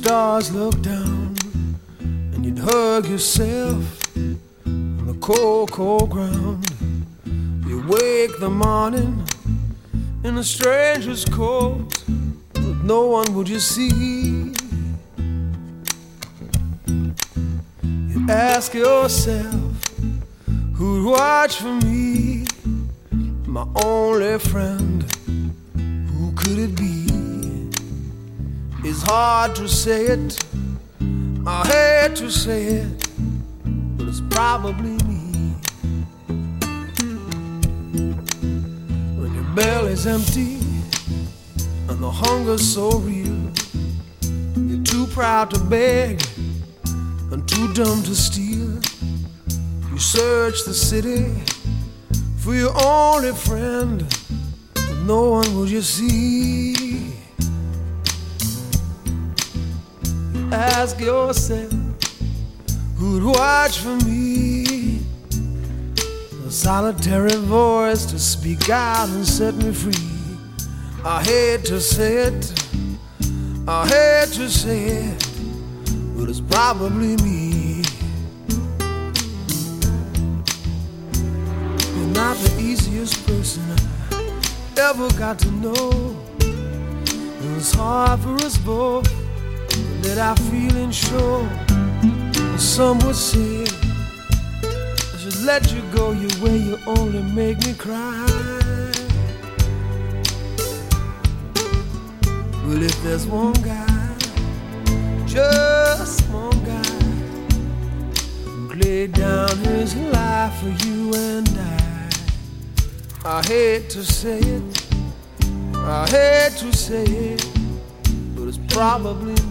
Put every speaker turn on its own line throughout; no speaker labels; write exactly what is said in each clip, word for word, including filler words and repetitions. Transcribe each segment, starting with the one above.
stars look down, and you'd hug yourself on the cold, cold ground. You wake the morning in a stranger's coat, but no one would you see. You ask yourself, who'd watch for me? My only friend, who could it be? It's hard to say it, I hate to say it, but it's probably me. When your belly's empty and the hunger's so real, you're too proud to beg and too dumb to steal. You search the city for your only friend, but no one will you see. You ask yourself, who'd watch for me? A solitary voice to speak out and set me free. I hate to say it, I hate to say it, but it's probably me. You're not the easiest person I ever got to know. It was hard for us both that I feeling sure. Some would say I should let you go your way, you only make me cry. Well, if there's one guy, just one guy, who laid down his life for you and I, I hate to say it, I hate to say it, but it's probably me.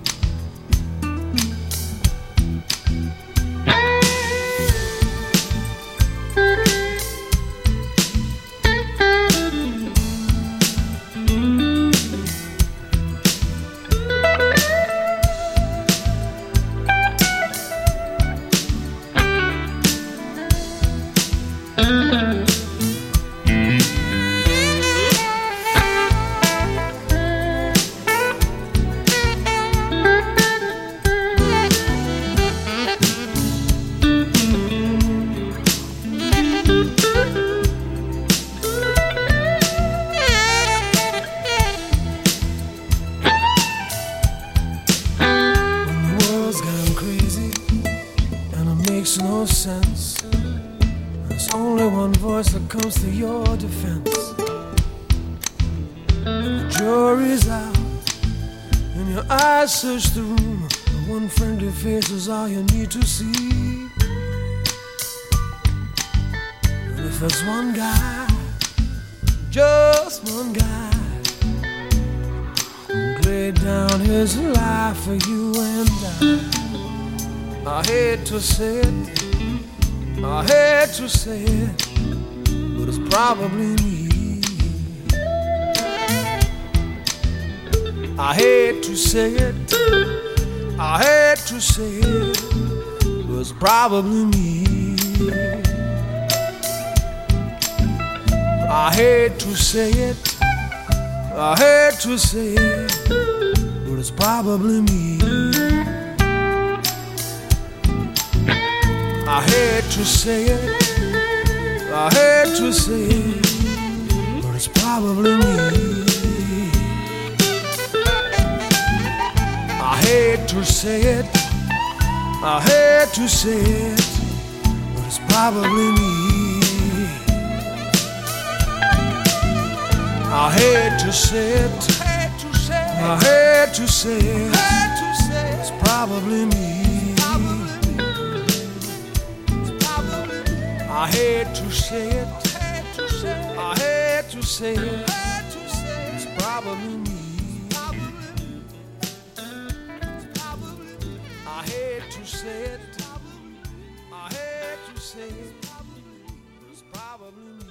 No sense. There's only one voice that comes to your defense. And the jury's out, and your eyes search the room. The one friendly face is all you need to see. And if there's one guy, just one guy, who laid down his life for you and I, I hate to say it, I hate to say it, but it's probably me. I hate to say it, I hate to say it, but it's probably me. I hate to say it, I hate to say it, but it's probably me. I hate to say it, I hate to say it, but it's probably me. I hate to say it, I hate to say it, but it's probably me. I hate to say it, I hate to say it, it's probably me. I hate to say it, I hate to say it, it's probably me. I hate to say it, I hate to say it, it's probably me.